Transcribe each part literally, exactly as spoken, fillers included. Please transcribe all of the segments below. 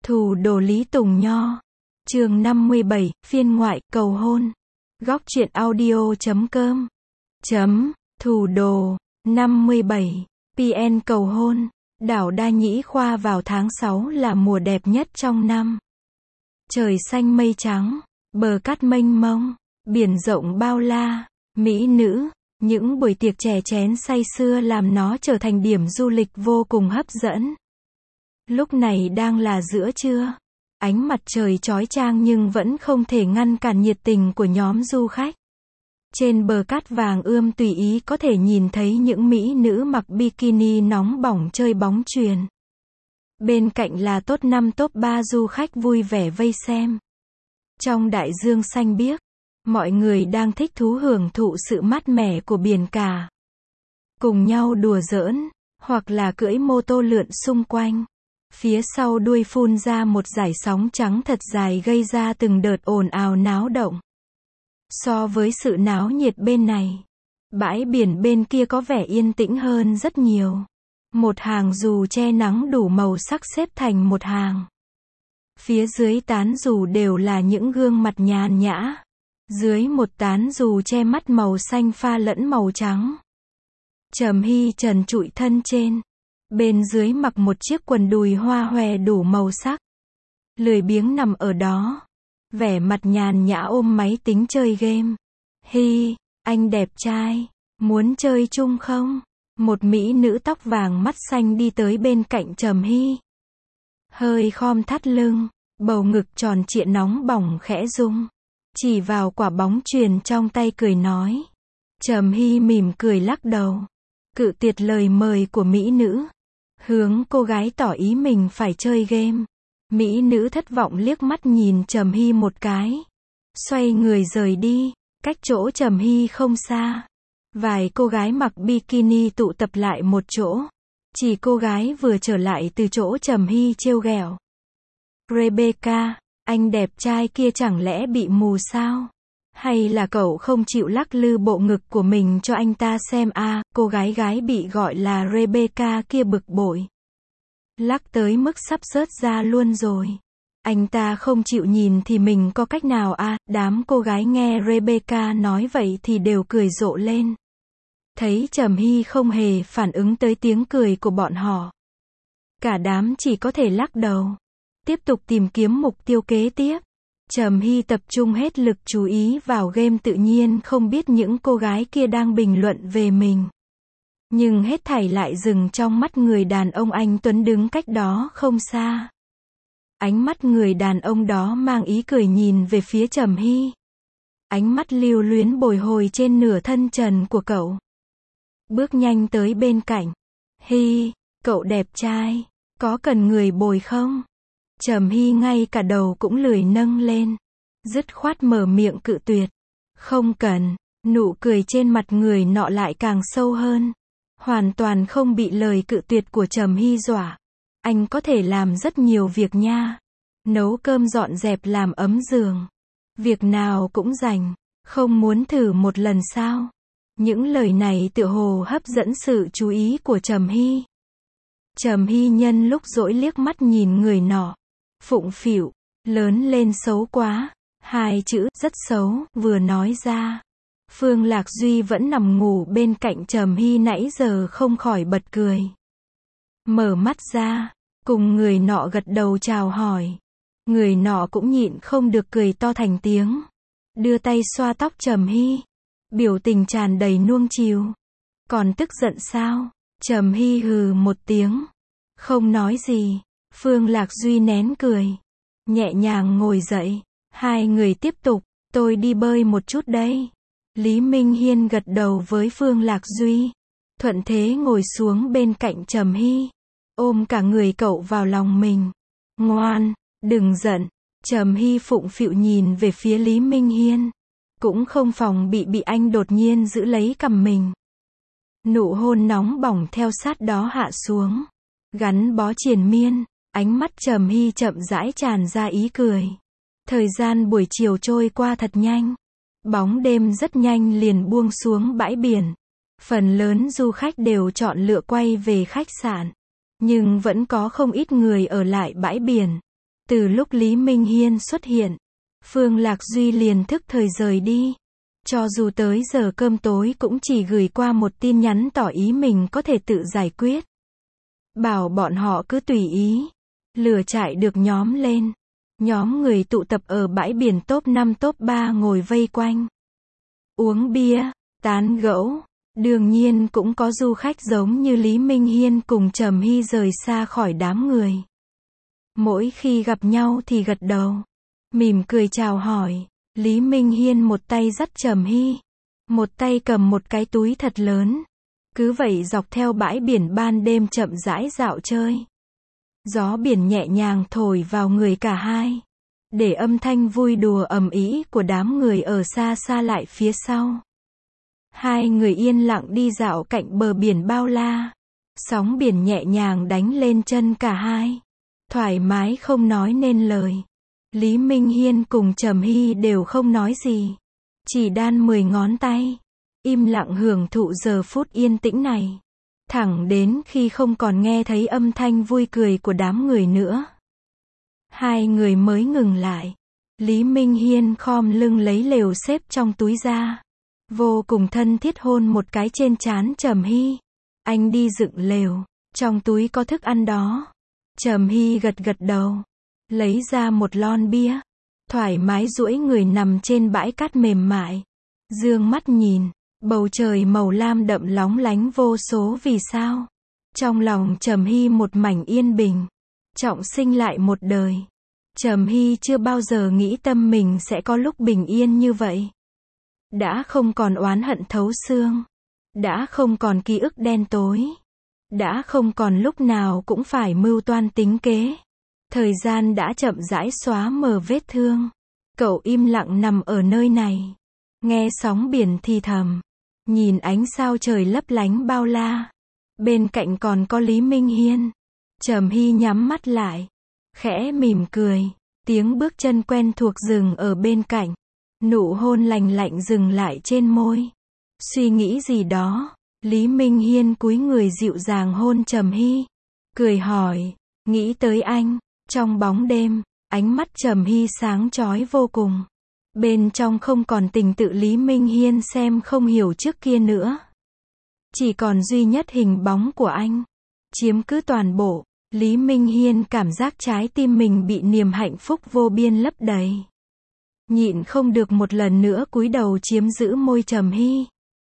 Thủ đồ Lý Tùng Nho. Chương năm mươi bảy, phiên ngoại, cầu hôn. Góc truyện audio chấm com. Chấm, thủ đồ, năm mươi bảy, pê en cầu hôn. Đảo Đa Nhĩ Khoa vào tháng sáu là mùa đẹp nhất trong năm. Trời xanh mây trắng, bờ cát mênh mông, biển rộng bao la, mỹ nữ, những buổi tiệc chè chén say sưa làm nó trở thành điểm du lịch vô cùng hấp dẫn. Lúc này đang là giữa trưa, ánh mặt trời chói chang nhưng vẫn không thể ngăn cản nhiệt tình của nhóm du khách. Trên bờ cát vàng ươm tùy ý có thể nhìn thấy những mỹ nữ mặc bikini nóng bỏng chơi bóng chuyền. Bên cạnh là top năm top ba du khách vui vẻ vây xem. Trong đại dương xanh biếc, mọi người đang thích thú hưởng thụ sự mát mẻ của biển cả. Cùng nhau đùa giỡn, hoặc là cưỡi mô tô lượn xung quanh. Phía sau đuôi phun ra một dải sóng trắng thật dài gây ra từng đợt ồn ào náo động. So với sự náo nhiệt bên này, bãi biển bên kia có vẻ yên tĩnh hơn rất nhiều. Một hàng dù che nắng đủ màu sắc xếp thành một hàng. Phía dưới tán dù đều là những gương mặt nhàn nhã. Dưới một tán dù che mắt màu xanh pha lẫn màu trắng. Trầm Hy trần trụi thân trên. Bên dưới mặc một chiếc quần đùi hoa hòe đủ màu sắc. Lười biếng nằm ở đó. Vẻ mặt nhàn nhã ôm máy tính chơi game. Hi, anh đẹp trai. Muốn chơi chung không? Một mỹ nữ tóc vàng mắt xanh đi tới bên cạnh Trầm Hy. Hơi khom thắt lưng. Bầu ngực tròn trịa nóng bỏng khẽ rung. Chỉ vào quả bóng chuyền trong tay cười nói. Trầm Hy mỉm cười lắc đầu. Cự tuyệt lời mời của mỹ nữ. Hướng cô gái tỏ ý mình phải chơi game. Mỹ nữ thất vọng liếc mắt nhìn Trầm Hy một cái. Xoay người rời đi. Cách chỗ Trầm Hy không xa. Vài cô gái mặc bikini tụ tập lại một chỗ. Chỉ cô gái vừa trở lại từ chỗ Trầm Hy trêu ghẹo. Rebecca, anh đẹp trai kia chẳng lẽ bị mù sao? Hay là cậu không chịu lắc lư bộ ngực của mình cho anh ta xem a? À, cô gái gái bị gọi là Rebecca kia bực bội. Lắc tới mức sắp rớt ra luôn rồi. Anh ta không chịu nhìn thì mình có cách nào a? À, đám cô gái nghe Rebecca nói vậy thì đều cười rộ lên. Thấy Trầm Hy không hề phản ứng tới tiếng cười của bọn họ. Cả đám chỉ có thể lắc đầu. Tiếp tục tìm kiếm mục tiêu kế tiếp. Trầm Hy tập trung hết lực chú ý vào game, tự nhiên không biết những cô gái kia đang bình luận về mình. Nhưng hết thảy lại dừng trong mắt người đàn ông anh tuấn đứng cách đó không xa. Ánh mắt người đàn ông đó mang ý cười nhìn về phía Trầm Hy. Ánh mắt lưu luyến bồi hồi trên nửa thân trần của cậu. Bước nhanh tới bên cạnh. Hy, cậu đẹp trai, có cần người bồi không? Trầm Hy ngay cả đầu cũng lười nâng lên. Dứt khoát mở miệng cự tuyệt. Không cần. Nụ cười trên mặt người nọ lại càng sâu hơn. Hoàn toàn không bị lời cự tuyệt của Trầm Hy dọa. Anh có thể làm rất nhiều việc nha. Nấu cơm dọn dẹp làm ấm giường. Việc nào cũng rành. Không muốn thử một lần sao? Những lời này tựa hồ hấp dẫn sự chú ý của Trầm Hy. Trầm Hy nhân lúc rỗi liếc mắt nhìn người nọ. Phụng phịu, lớn lên xấu quá. Hai chữ rất xấu vừa nói ra. Phương Lạc Duy vẫn nằm ngủ bên cạnh Trầm Hy nãy giờ không khỏi bật cười. Mở mắt ra, cùng người nọ gật đầu chào hỏi. Người nọ cũng nhịn không được cười to thành tiếng. Đưa tay xoa tóc Trầm Hy. Biểu tình tràn đầy nuông chiều. Còn tức giận sao? Trầm Hy hừ một tiếng. Không nói gì. Phương Lạc Duy nén cười. Nhẹ nhàng ngồi dậy. Hai người tiếp tục. Tôi đi bơi một chút đây. Lý Minh Hiên gật đầu với Phương Lạc Duy. Thuận thế ngồi xuống bên cạnh Trầm Hy. Ôm cả người cậu vào lòng mình. Ngoan, đừng giận. Trầm Hy phụng phịu nhìn về phía Lý Minh Hiên. Cũng không phòng bị bị anh đột nhiên giữ lấy cằm mình. Nụ hôn nóng bỏng theo sát đó hạ xuống. Gắn bó triền miên. Ánh mắt Trầm Hy chậm rãi tràn ra ý cười. Thời gian buổi chiều trôi qua thật nhanh. Bóng đêm rất nhanh liền buông xuống bãi biển. Phần lớn du khách đều chọn lựa quay về khách sạn. Nhưng vẫn có không ít người ở lại bãi biển. Từ lúc Lý Minh Hiên xuất hiện, Phương Lạc Duy liền thức thời rời đi. Cho dù tới giờ cơm tối cũng chỉ gửi qua một tin nhắn tỏ ý mình có thể tự giải quyết. Bảo bọn họ cứ tùy ý. Lửa trại được nhóm lên. Nhóm người tụ tập ở bãi biển top năm top ba ngồi vây quanh. Uống bia, tán gẫu. Đương nhiên cũng có du khách giống như Lý Minh Hiên cùng Trầm Hy rời xa khỏi đám người. Mỗi khi gặp nhau thì gật đầu, mỉm cười chào hỏi. Lý Minh Hiên một tay dắt Trầm Hy, một tay cầm một cái túi thật lớn. Cứ vậy dọc theo bãi biển ban đêm chậm rãi dạo chơi. Gió biển nhẹ nhàng thổi vào người cả hai, để âm thanh vui đùa ầm ĩ của đám người ở xa xa lại phía sau. Hai người yên lặng đi dạo cạnh bờ biển bao la. Sóng biển nhẹ nhàng đánh lên chân cả hai, thoải mái không nói nên lời. Lý Minh Hiên cùng Trầm Hy đều không nói gì, chỉ đan mười ngón tay, im lặng hưởng thụ giờ phút yên tĩnh này. Thẳng đến khi không còn nghe thấy âm thanh vui cười của đám người nữa, hai người mới ngừng lại. Lý Minh Hiên khom lưng lấy lều xếp trong túi ra, vô cùng thân thiết hôn một cái trên trán Trầm Hy. Anh đi dựng lều, trong túi có thức ăn đó. Trầm Hy gật gật đầu, lấy ra một lon bia, thoải mái duỗi người nằm trên bãi cát mềm mại. Dương mắt nhìn, bầu trời màu lam đậm lóng lánh vô số vì sao. Trong lòng Trầm Hy một mảnh yên bình, trọng sinh lại một đời. Trầm Hy chưa bao giờ nghĩ tâm mình sẽ có lúc bình yên như vậy. Đã không còn oán hận thấu xương, đã không còn ký ức đen tối, đã không còn lúc nào cũng phải mưu toan tính kế. Thời gian đã chậm rãi xóa mờ vết thương. Cậu im lặng nằm ở nơi này, nghe sóng biển thì thầm, nhìn ánh sao trời lấp lánh bao la. Bên cạnh còn có Lý Minh Hiên. Trầm Hy nhắm mắt lại, khẽ mỉm cười. Tiếng bước chân quen thuộc dừng ở bên cạnh. Nụ hôn lành lạnh dừng lại trên môi. Suy nghĩ gì đó, Lý Minh Hiên cúi người dịu dàng hôn Trầm Hy, cười hỏi, nghĩ tới anh. Trong bóng đêm, ánh mắt Trầm Hy sáng chói vô cùng. Bên trong không còn tình tự Lý Minh Hiên xem không hiểu trước kia nữa. Chỉ còn duy nhất hình bóng của anh, chiếm cứ toàn bộ. Lý Minh Hiên cảm giác trái tim mình bị niềm hạnh phúc vô biên lấp đầy. Nhịn không được một lần nữa cúi đầu chiếm giữ môi Trầm Hy.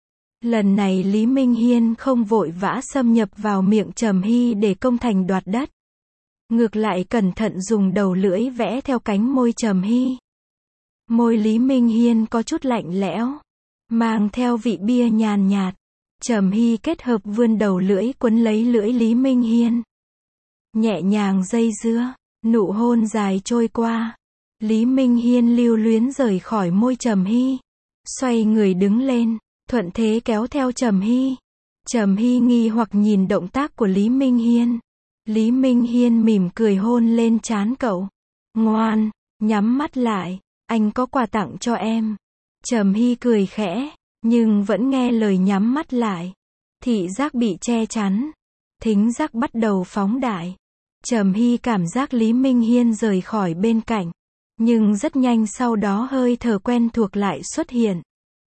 Lần này Lý Minh Hiên không vội vã xâm nhập vào miệng Trầm Hy để công thành đoạt đất. Ngược lại cẩn thận dùng đầu lưỡi vẽ theo cánh môi Trầm Hy. Môi Lý Minh Hiên có chút lạnh lẽo, mang theo vị bia nhàn nhạt. Trầm Hy kết hợp vươn đầu lưỡi quấn lấy lưỡi Lý Minh Hiên. Nhẹ nhàng dây dưa, nụ hôn dài trôi qua. Lý Minh Hiên lưu luyến rời khỏi môi Trầm Hy. Xoay người đứng lên, thuận thế kéo theo Trầm Hy. Trầm Hy nghi hoặc nhìn động tác của Lý Minh Hiên. Lý Minh Hiên mỉm cười hôn lên trán cậu. Ngoan, nhắm mắt lại, anh có quà tặng cho em. Trầm Hy cười khẽ, nhưng vẫn nghe lời nhắm mắt lại. Thị giác bị che chắn, thính giác bắt đầu phóng đại. Trầm Hy cảm giác Lý Minh Hiên rời khỏi bên cạnh, nhưng rất nhanh sau đó hơi thở quen thuộc lại xuất hiện.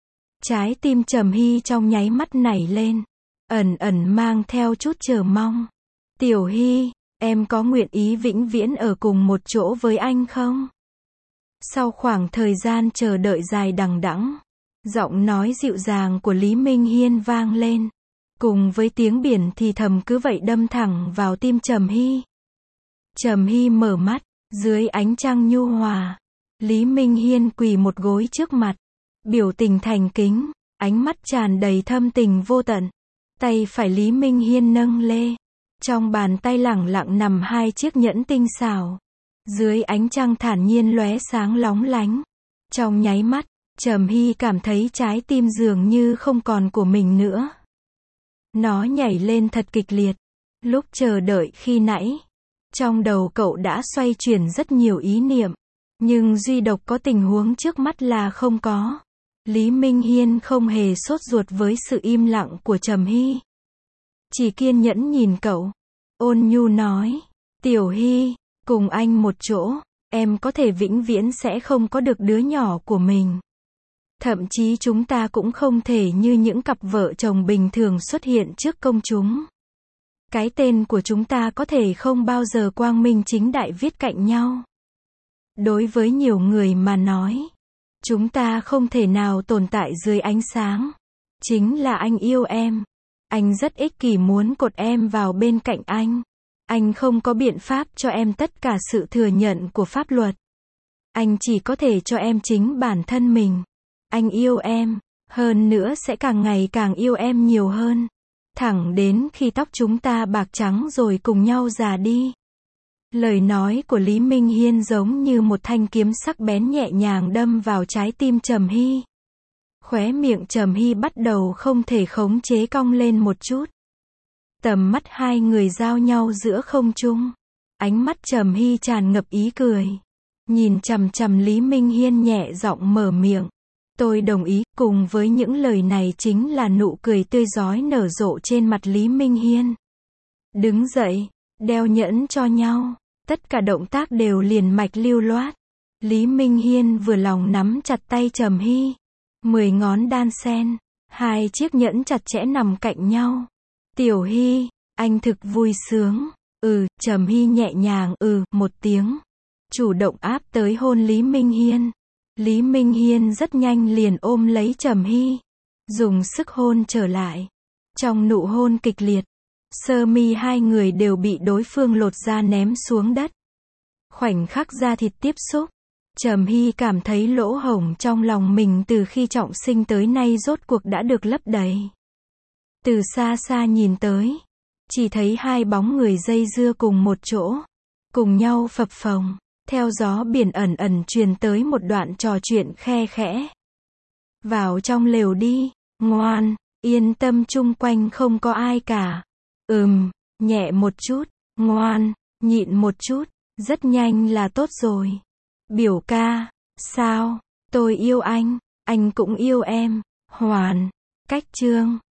Trái tim Trầm Hy trong nháy mắt nảy lên, ẩn ẩn mang theo chút chờ mong. Tiểu Hy, em có nguyện ý vĩnh viễn ở cùng một chỗ với anh không? Sau khoảng thời gian chờ đợi dài đằng đẵng, giọng nói dịu dàng của Lý Minh Hiên vang lên, cùng với tiếng biển thì thầm cứ vậy đâm thẳng vào tim Trầm Hy. Trầm Hy mở mắt, dưới ánh trăng nhu hòa, Lý Minh Hiên quỳ một gối trước mặt, biểu tình thành kính, ánh mắt tràn đầy thâm tình vô tận. Tay phải Lý Minh Hiên nâng lê, trong bàn tay lẳng lặng nằm hai chiếc nhẫn tinh xảo. Dưới ánh trăng thản nhiên lóe sáng lóng lánh. Trong nháy mắt, Trầm Hy cảm thấy trái tim dường như không còn của mình nữa. Nó nhảy lên thật kịch liệt. Lúc chờ đợi khi nãy, trong đầu cậu đã xoay chuyển rất nhiều ý niệm, nhưng duy độc có tình huống trước mắt là không có. Lý Minh Hiên không hề sốt ruột với sự im lặng của Trầm Hy, chỉ kiên nhẫn nhìn cậu, ôn nhu nói, Tiểu Hy, Cùng anh một chỗ, em có thể vĩnh viễn sẽ không có được đứa nhỏ của mình. Thậm chí chúng ta cũng không thể như những cặp vợ chồng bình thường xuất hiện trước công chúng. Cái tên của chúng ta có thể không bao giờ quang minh chính đại viết cạnh nhau. Đối với nhiều người mà nói, chúng ta không thể nào tồn tại dưới ánh sáng. Chính là anh yêu em. Anh rất ích kỷ muốn cột em vào bên cạnh anh. Anh không có biện pháp cho em tất cả sự thừa nhận của pháp luật. Anh chỉ có thể cho em chính bản thân mình. Anh yêu em, hơn nữa sẽ càng ngày càng yêu em nhiều hơn. Thẳng đến khi tóc chúng ta bạc trắng rồi cùng nhau già đi. Lời nói của Lý Minh Hiên giống như một thanh kiếm sắc bén nhẹ nhàng đâm vào trái tim Trầm Hy. Khóe miệng Trầm Hy bắt đầu không thể khống chế cong lên một chút. Tầm mắt hai người giao nhau giữa không trung. Ánh mắt Trầm Hy tràn ngập ý cười. Nhìn chằm chằm Lý Minh Hiên nhẹ giọng mở miệng. Tôi đồng ý, cùng với những lời này chính là nụ cười tươi rói nở rộ trên mặt Lý Minh Hiên. Đứng dậy, đeo nhẫn cho nhau, tất cả động tác đều liền mạch lưu loát. Lý Minh Hiên vừa lòng nắm chặt tay Trầm Hy. Mười ngón đan xen, hai chiếc nhẫn chặt chẽ nằm cạnh nhau. Tiểu Hy, anh thực vui sướng. Ừ, Trầm Hy nhẹ nhàng ừ một tiếng. Chủ động áp tới hôn Lý Minh Hiên. Lý Minh Hiên rất nhanh liền ôm lấy Trầm Hy, dùng sức hôn trở lại. Trong nụ hôn kịch liệt, sơ mi hai người đều bị đối phương lột ra ném xuống đất. Khoảnh khắc da thịt tiếp xúc, Trầm Hy cảm thấy lỗ hổng trong lòng mình từ khi trọng sinh tới nay rốt cuộc đã được lấp đầy. Từ xa xa nhìn tới, chỉ thấy hai bóng người dây dưa cùng một chỗ, cùng nhau phập phồng. Theo gió biển ẩn ẩn truyền tới một đoạn trò chuyện khe khẽ. Vào trong lều đi, ngoan, yên tâm chung quanh không có ai cả. Ừm, nhẹ một chút, ngoan, nhịn một chút, rất nhanh là tốt rồi. Biểu ca, sao, tôi yêu anh, anh cũng yêu em, hoàn, cách chương.